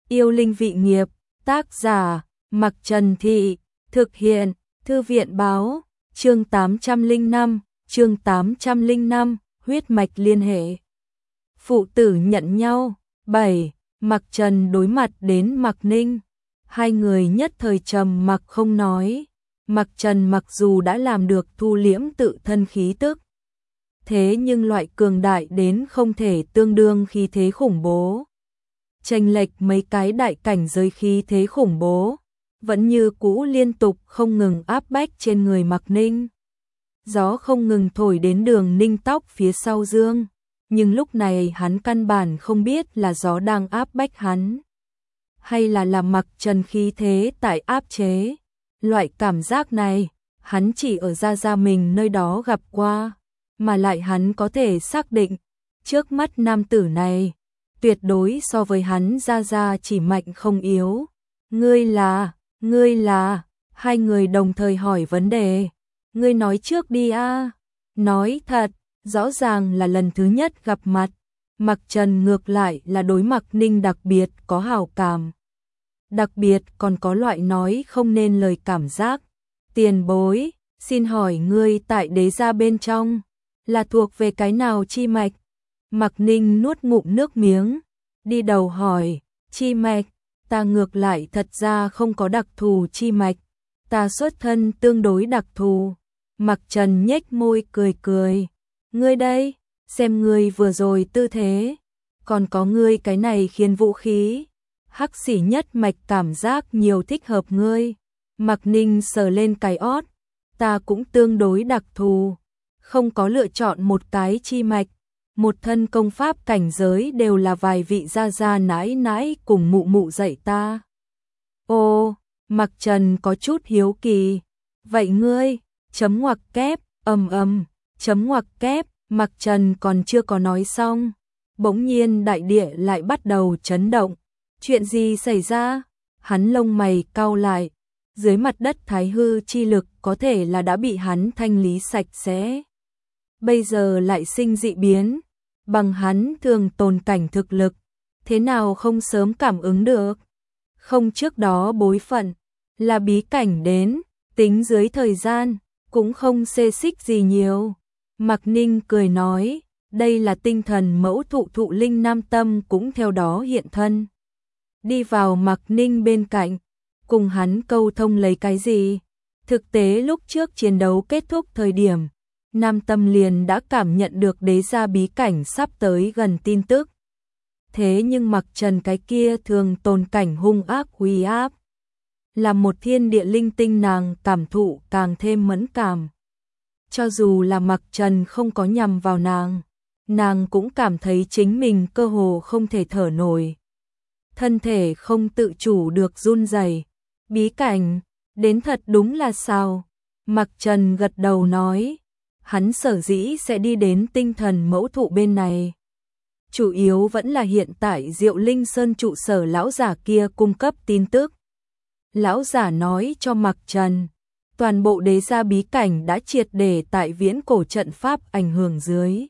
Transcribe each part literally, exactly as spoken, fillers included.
Yêu linh vị nghiệp, tác giả, Mặc Trần Thị, thực hiện, Thư viện báo, chương tám trăm lẻ năm, chương tám trăm lẻ năm, huyết mạch liên hệ. Phụ tử nhận nhau, bảy, Mặc Trần đối mặt đến Mặc Ninh. Hai người nhất thời trầm mặc không nói. Mặc Trần mặc dù đã làm được thu liễm tự thân khí tức, thế nhưng loại cường đại đến không thể tương đương khí thế khủng bố. Chênh lệch mấy cái đại cảnh giới khí thế khủng bố, vẫn như cũ liên tục không ngừng áp bách trên người Mặc Ninh. Gió không ngừng thổi đến Đường Ninh tóc phía sau dương, nhưng lúc này hắn căn bản không biết là gió đang áp bách hắn, hay là làm Mặc Trần khí thế tại áp chế. Loại cảm giác này, hắn chỉ ở Gia Gia mình nơi đó gặp qua, mà lại hắn có thể xác định, trước mắt nam tử này, tuyệt đối so với hắn Gia Gia chỉ mạnh không yếu. Ngươi là, ngươi là, hai người đồng thời hỏi vấn đề. Ngươi nói trước đi a. Nói thật, rõ ràng là lần thứ nhất gặp mặt, Mặc Trần ngược lại là đối Mặc Ninh đặc biệt có hảo cảm. Đặc biệt còn có loại nói không nên lời cảm giác. Tiền bối, xin hỏi ngươi tại đế gia bên trong, là thuộc về cái nào chi mạch? Mặc Ninh nuốt ngụm nước miếng, đi đầu hỏi, chi mạch, ta ngược lại thật ra không có đặc thù chi mạch, ta xuất thân tương đối đặc thù. Mặc Trần nhếch môi cười cười, ngươi đây, xem ngươi vừa rồi tư thế, còn có ngươi cái này khiến vũ khí. Hắc xỉ nhất mạch cảm giác nhiều thích hợp ngươi. Mặc Ninh sờ lên cái ót, ta cũng tương đối đặc thù, không có lựa chọn một cái chi mạch, một thân công pháp cảnh giới đều là vài vị gia gia nãi nãi cùng mụ mụ dạy ta. Ô, Mặc Trần có chút hiếu kỳ, vậy ngươi, chấm ngoặc kép, ầm ầm, chấm ngoặc kép, Mặc Trần còn chưa có nói xong, bỗng nhiên đại địa lại bắt đầu chấn động. Chuyện gì xảy ra? Hắn lông mày cau lại, dưới mặt đất thái hư chi lực có thể là đã bị hắn thanh lý sạch sẽ. Bây giờ lại sinh dị biến, bằng hắn thường tồn cảnh thực lực, thế nào không sớm cảm ứng được? Không trước đó bối phận, là bí cảnh đến, tính dưới thời gian, cũng không xê xích gì nhiều. Mặc Ninh cười nói, đây là tinh thần mẫu thụ thụ linh nam tâm cũng theo đó hiện thân. Đi vào Mặc Ninh bên cạnh, cùng hắn câu thông lấy cái gì? Thực tế lúc trước chiến đấu kết thúc thời điểm, Nam Tâm liền đã cảm nhận được đế gia bí cảnh sắp tới gần tin tức. Thế nhưng Mặc Trần cái kia thường tồn cảnh hung ác uy áp, là một thiên địa linh tinh nàng cảm thụ càng thêm mẫn cảm. Cho dù là Mặc Trần không có nhằm vào nàng, nàng cũng cảm thấy chính mình cơ hồ không thể thở nổi. Thân thể không tự chủ được run rẩy. Bí cảnh, đến thật đúng là sao? Mặc Trần gật đầu nói, hắn sở dĩ sẽ đi đến tinh thần mẫu thụ bên này. Chủ yếu vẫn là hiện tại Diệu Linh Sơn trụ sở lão giả kia cung cấp tin tức. Lão giả nói cho Mặc Trần, toàn bộ đế gia bí cảnh đã triệt để tại viễn cổ trận pháp ảnh hưởng dưới.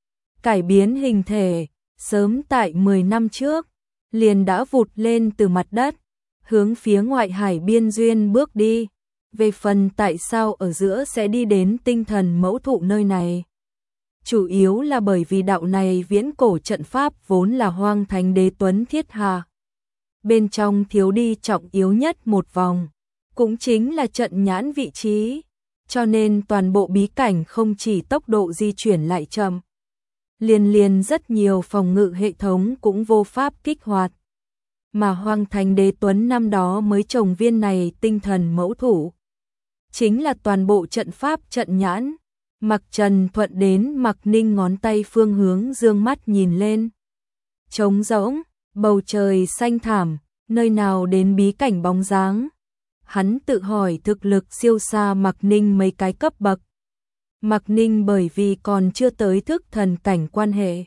Cải biến hình thể, sớm tại mười năm trước, liền đã vụt lên từ mặt đất, hướng phía ngoại hải biên duyên bước đi. Về phần tại sao ở giữa sẽ đi đến tinh thần mẫu thụ nơi này, chủ yếu là bởi vì đạo này viễn cổ trận pháp vốn là Hoang Thánh Đế Tuấn thiết hạ. Bên trong thiếu đi trọng yếu nhất một vòng, cũng chính là trận nhãn vị trí, cho nên toàn bộ bí cảnh không chỉ tốc độ di chuyển lại chậm, liền liền rất nhiều phòng ngự hệ thống cũng vô pháp kích hoạt. Mà Hoang Thánh Đế Tuấn năm đó mới trồng viên này tinh thần mẫu thụ, chính là toàn bộ trận pháp trận nhãn. Mặc Trần thuận đến Mặc Ninh ngón tay phương hướng dương mắt nhìn lên. Trống rỗng, bầu trời xanh thảm, nơi nào đến bí cảnh bóng dáng. Hắn tự hỏi thực lực siêu xa Mặc Ninh mấy cái cấp bậc. Mặc Ninh bởi vì còn chưa tới thức thần cảnh quan hệ,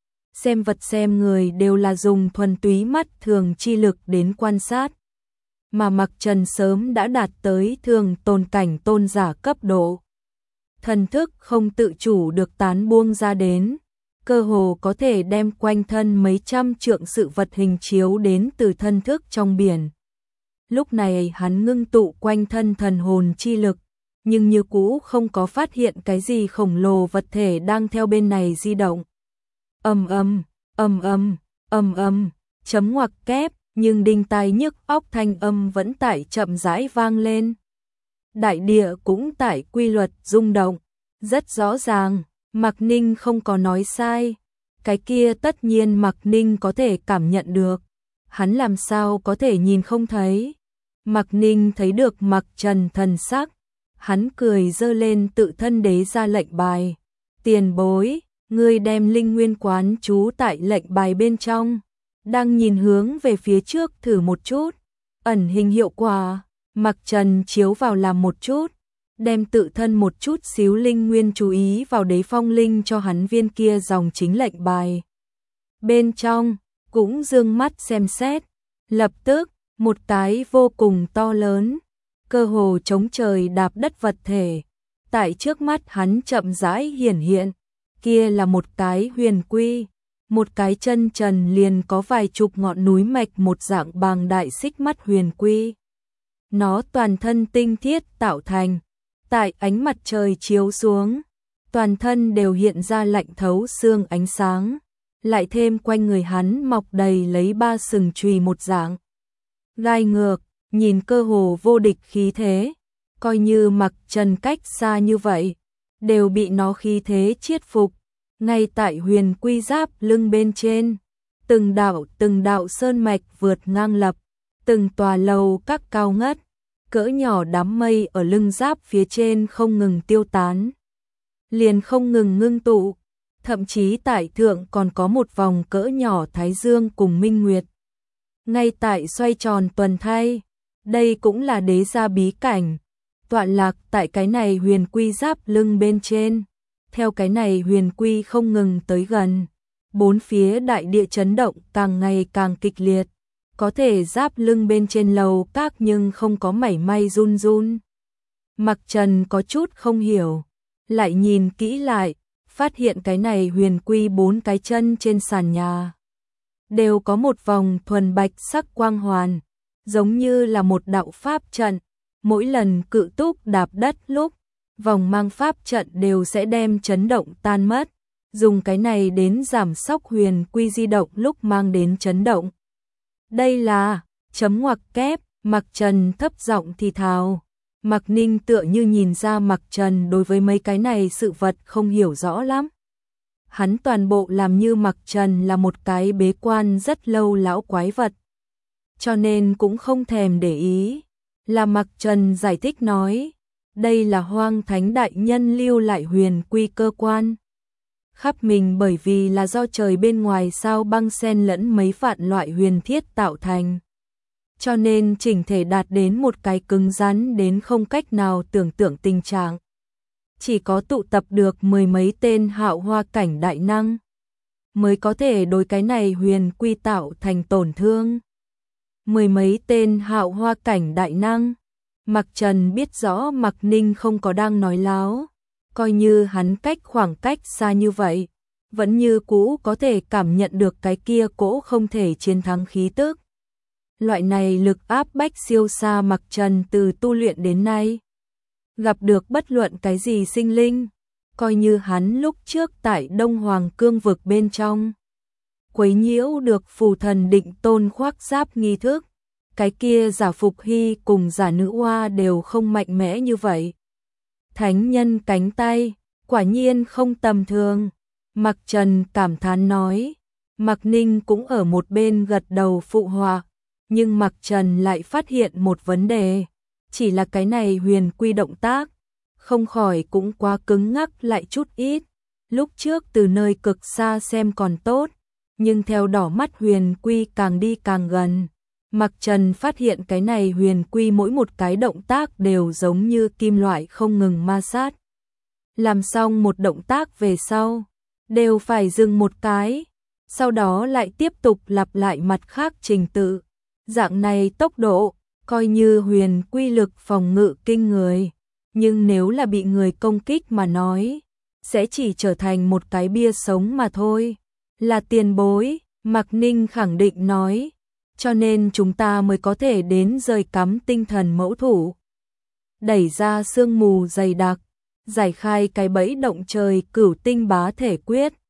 xem vật xem người đều là dùng thuần túy mắt thường chi lực đến quan sát. Mà Mặc Trần sớm đã đạt tới thường tồn cảnh tôn giả cấp độ. Thần thức không tự chủ được tán buông ra đến, cơ hồ có thể đem quanh thân mấy trăm trượng sự vật hình chiếu đến từ thân thức trong biển. Lúc này hắn ngưng tụ quanh thân thần hồn chi lực, nhưng như cũ không có phát hiện cái gì khổng lồ vật thể đang theo bên này di động. Ầm ầm, ầm ầm, ầm ầm, chấm ngoặc kép, nhưng đinh tai nhức óc thanh âm vẫn tại chậm rãi vang lên. Đại địa cũng tại quy luật rung động, rất rõ ràng, Mạc Ninh không có nói sai, cái kia tất nhiên Mạc Ninh có thể cảm nhận được, hắn làm sao có thể nhìn không thấy. Mạc Ninh thấy được Mạc Trần thần sắc, hắn cười giơ lên tự thân đế ra lệnh bài. Tiền bối, ngươi đem linh nguyên quán trú tại lệnh bài bên trong, đang nhìn hướng về phía trước thử một chút, ẩn hình hiệu quả. Mạc Trần chiếu vào làm một chút, đem tự thân một chút xíu linh nguyên chú ý vào đế phong linh cho hắn viên kia dòng chính lệnh bài. Bên trong, cũng dương mắt xem xét, lập tức, một cái vô cùng to lớn, cơ hồ chống trời đạp đất vật thể, tại trước mắt hắn chậm rãi hiển hiện, kia là một cái huyền quy, một cái chân trần liền có vài chục ngọn núi mạch một dạng bàng đại xích mắt huyền quy. Nó toàn thân tinh thiết tạo thành, tại ánh mặt trời chiếu xuống, toàn thân đều hiện ra lạnh thấu xương ánh sáng, lại thêm quanh người hắn mọc đầy lấy ba sừng chùy một dạng. Gai ngược, nhìn cơ hồ vô địch khí thế, coi như Mạc Trần cách xa như vậy, đều bị nó khí thế chiết phục, ngay tại huyền quy giáp lưng bên trên, từng đạo từng đạo sơn mạch vượt ngang lập, từng tòa lầu các cao ngất, cỡ nhỏ đám mây ở lưng giáp phía trên không ngừng tiêu tán, liền không ngừng ngưng tụ, thậm chí tại thượng còn có một vòng cỡ nhỏ thái dương cùng minh nguyệt. Ngay tại xoay tròn tuần thay, đây cũng là đế gia bí cảnh, tọa lạc tại cái này huyền quy giáp lưng bên trên, theo cái này huyền quy không ngừng tới gần, bốn phía đại địa chấn động càng ngày càng kịch liệt, có thể giáp lưng bên trên lầu các nhưng không có mảy may run run. Mạc Trần có chút không hiểu, lại nhìn kỹ lại, phát hiện cái này huyền quy bốn cái chân trên sàn nhà đều có một vòng thuần bạch sắc quang hoàn, giống như là một đạo pháp trận, mỗi lần cự túc đạp đất lúc, vòng mang pháp trận đều sẽ đem chấn động tan mất, dùng cái này đến giảm sóc huyền quy di động lúc mang đến chấn động. Đây là, chấm ngoặc kép, Mạc Trần thấp giọng thì thào. Mạc Ninh tựa như nhìn ra Mạc Trần đối với mấy cái này sự vật không hiểu rõ lắm. Hắn toàn bộ làm như Mạc Trần là một cái bế quan rất lâu lão quái vật, cho nên cũng không thèm để ý. Là Mạc Trần giải thích nói, đây là Hoang Thánh Đại Nhân lưu lại huyền quy cơ quan. Khắp mình bởi vì là do trời bên ngoài sao băng xen lẫn mấy vạn loại huyền thiết tạo thành, cho nên chỉnh thể đạt đến một cái cứng rắn đến không cách nào tưởng tượng tình trạng. Chỉ có tụ tập được mười mấy tên hạo hoa cảnh đại năng mới có thể đối cái này huyền quy tạo thành tổn thương. Mười mấy tên hạo hoa cảnh đại năng, Mạc Trần biết rõ Mạc Ninh không có đang nói láo, coi như hắn cách khoảng cách xa như vậy, vẫn như cũ có thể cảm nhận được cái kia cỗ không thể chiến thắng khí tức. Loại này lực áp bách siêu xa Mạc Trần từ tu luyện đến nay. Gặp được bất luận cái gì sinh linh, coi như hắn lúc trước tại Đông Hoàng Cương vực bên trong, quấy nhiễu được phù thần định tôn khoác giáp nghi thức, cái kia giả Phục Hy cùng giả Nữ Hoa đều không mạnh mẽ như vậy. Thánh nhân cánh tay, quả nhiên không tầm thường, Mạc Trần cảm thán nói. Mạc Ninh cũng ở một bên gật đầu phụ họa, nhưng Mạc Trần lại phát hiện một vấn đề, chỉ là cái này huyền quy động tác, không khỏi cũng quá cứng ngắc lại chút ít. Lúc trước từ nơi cực xa xem còn tốt, nhưng theo đỏ mắt huyền quy càng đi càng gần, Mạc Trần phát hiện cái này huyền quy mỗi một cái động tác đều giống như kim loại không ngừng ma sát. Làm xong một động tác về sau, đều phải dừng một cái, sau đó lại tiếp tục lặp lại mặt khác trình tự. Dạng này tốc độ, coi như huyền quy lực phòng ngự kinh người, nhưng nếu là bị người công kích mà nói, sẽ chỉ trở thành một cái bia sống mà thôi. Là tiền bối, Mạc Ninh khẳng định nói, cho nên chúng ta mới có thể đến rời cắm tinh thần mẫu thủ. Đẩy ra sương mù dày đặc, giải khai cái bẫy động trời cửu tinh bá thể quyết,